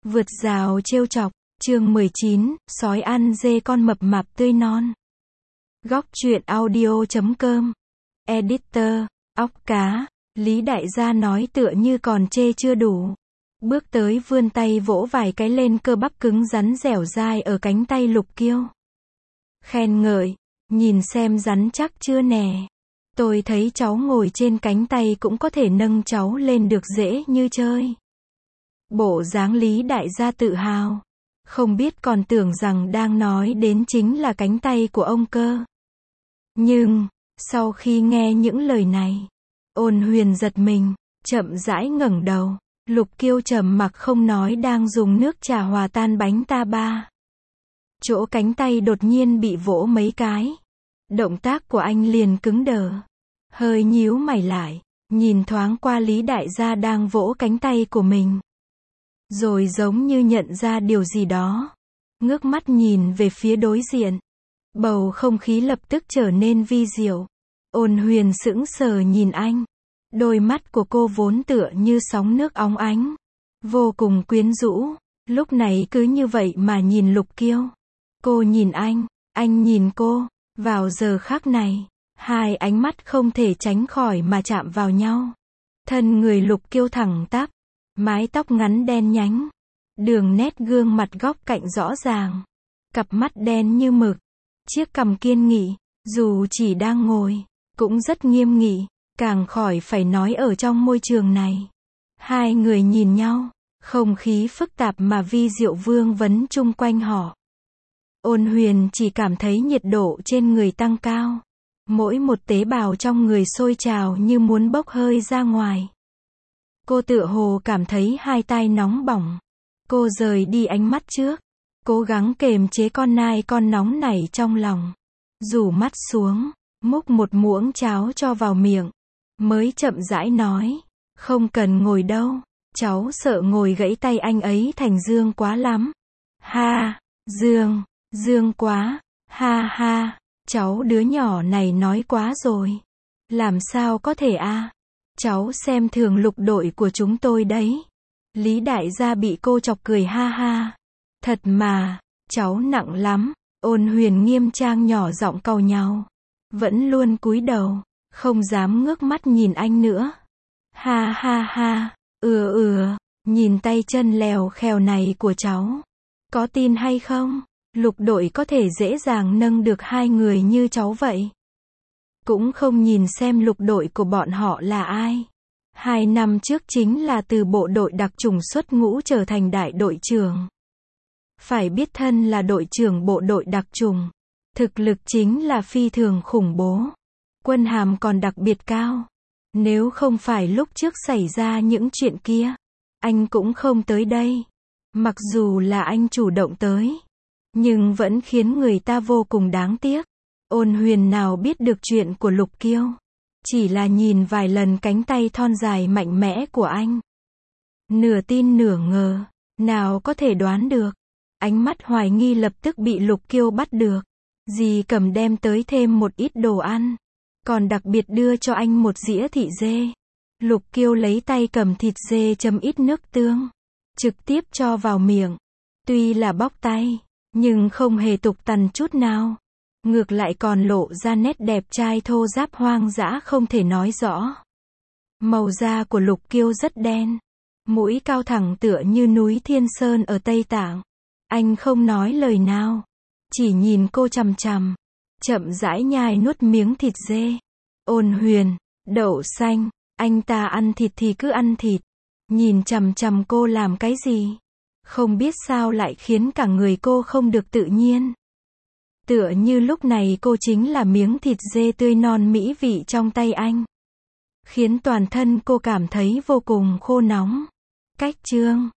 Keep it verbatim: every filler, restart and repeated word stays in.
Vượt rào trêu chọc, chương mười chín, sói ăn dê con mập mạp tươi non. Góc truyện audio chấm com. Editor, óc cá, Lý Đại Gia nói tựa như còn chê chưa đủ. Bước tới vươn tay vỗ vài cái lên cơ bắp cứng rắn dẻo dai ở cánh tay Lục Kiêu. Khen ngợi, nhìn xem rắn chắc chưa nè. Tôi thấy cháu ngồi trên cánh tay cũng có thể nâng cháu lên được dễ như chơi. Bộ dáng Lý Đại Gia tự hào. Không biết còn tưởng rằng đang nói đến chính là cánh tay của ông cơ. Nhưng, sau khi nghe những lời này, Ôn Huyền giật mình, chậm rãi ngẩng đầu. Lục Kiêu trầm mặc không nói đang dùng nước trà hòa tan bánh ta ba. Chỗ cánh tay đột nhiên bị vỗ mấy cái. Động tác của anh liền cứng đờ. Hơi nhíu mày lại, nhìn thoáng qua Lý Đại Gia đang vỗ cánh tay của mình. Rồi giống như nhận ra điều gì đó. Ngước mắt nhìn về phía đối diện. Bầu không khí lập tức trở nên vi diệu. Ôn Huyền sững sờ nhìn anh. Đôi mắt của cô vốn tựa như sóng nước óng ánh. Vô cùng quyến rũ. Lúc này cứ như vậy mà nhìn Lục Kiêu. Cô nhìn anh, anh nhìn cô. Vào giờ khắc này, hai ánh mắt không thể tránh khỏi mà chạm vào nhau. Thân người Lục Kiêu thẳng tắp. Mái tóc ngắn đen nhánh. Đường nét gương mặt góc cạnh rõ ràng. Cặp mắt đen như mực. Chiếc cằm kiên nghị. Dù chỉ đang ngồi, cũng rất nghiêm nghị. Càng khỏi phải nói ở trong môi trường này. Hai người nhìn nhau. Không khí phức tạp mà vi diệu vương vấn chung quanh họ. Ôn Huyền chỉ cảm thấy nhiệt độ trên người tăng cao. Mỗi một tế bào trong người sôi trào như muốn bốc hơi ra ngoài. Cô tựa hồ cảm thấy hai tai nóng bỏng. Cô rời đi ánh mắt trước. Cố gắng kềm chế con nai con nóng nảy trong lòng. Rủ mắt xuống, múc một muỗng cháo cho vào miệng. Mới chậm rãi nói. Không cần ngồi đâu. Cháu sợ ngồi gãy tay anh ấy thành dương quá lắm. Ha, dương, dương quá, ha ha. Cháu đứa nhỏ này nói quá rồi. Làm sao có thể a? Cháu xem thường Lục đội của chúng tôi đấy. Lý Đại Gia bị cô chọc cười ha ha. Thật mà, cháu nặng lắm. Ôn Huyền nghiêm trang nhỏ giọng cau nhàu. Vẫn luôn cúi đầu, không dám ngước mắt nhìn anh nữa. Ha ha ha, ừa ừa, nhìn tay chân lèo khèo này của cháu. Có tin hay không? Lục đội có thể dễ dàng nâng được hai người như cháu vậy. Cũng không nhìn xem lục đội của bọn họ là ai. Hai năm trước chính là từ bộ đội đặc chủng xuất ngũ trở thành đại đội trưởng. Phải biết thân là đội trưởng bộ đội đặc chủng. Thực lực chính là phi thường khủng bố. Quân hàm còn đặc biệt cao. Nếu không phải lúc trước xảy ra những chuyện kia, anh cũng không tới đây. Mặc dù là anh chủ động tới, nhưng vẫn khiến người ta vô cùng đáng tiếc. Ôn Huyền nào biết được chuyện của Lục Kiêu. Chỉ là nhìn vài lần cánh tay thon dài mạnh mẽ của anh. Nửa tin nửa ngờ. Nào có thể đoán được. Ánh mắt hoài nghi lập tức bị Lục Kiêu bắt được. Dì cầm đem tới thêm một ít đồ ăn. Còn đặc biệt đưa cho anh một dĩa thịt dê. Lục Kiêu lấy tay cầm thịt dê chấm ít nước tương. Trực tiếp cho vào miệng. Tuy là bóc tay, nhưng không hề tục tằn chút nào. Ngược lại còn lộ ra nét đẹp trai thô ráp hoang dã không thể nói rõ. Màu da của Lục Kiêu rất đen. Mũi cao thẳng tựa như núi Thiên Sơn ở Tây Tạng. Anh không nói lời nào. Chỉ nhìn cô chằm chằm. Chậm rãi nhai nuốt miếng thịt dê. Ôn Huyền, đậu xanh, anh ta ăn thịt thì cứ ăn thịt. Nhìn chằm chằm cô làm cái gì? Không biết sao lại khiến cả người cô không được tự nhiên. Tựa như lúc này cô chính là miếng thịt dê tươi non mỹ vị trong tay anh. Khiến toàn thân cô cảm thấy vô cùng khô nóng. Cách chương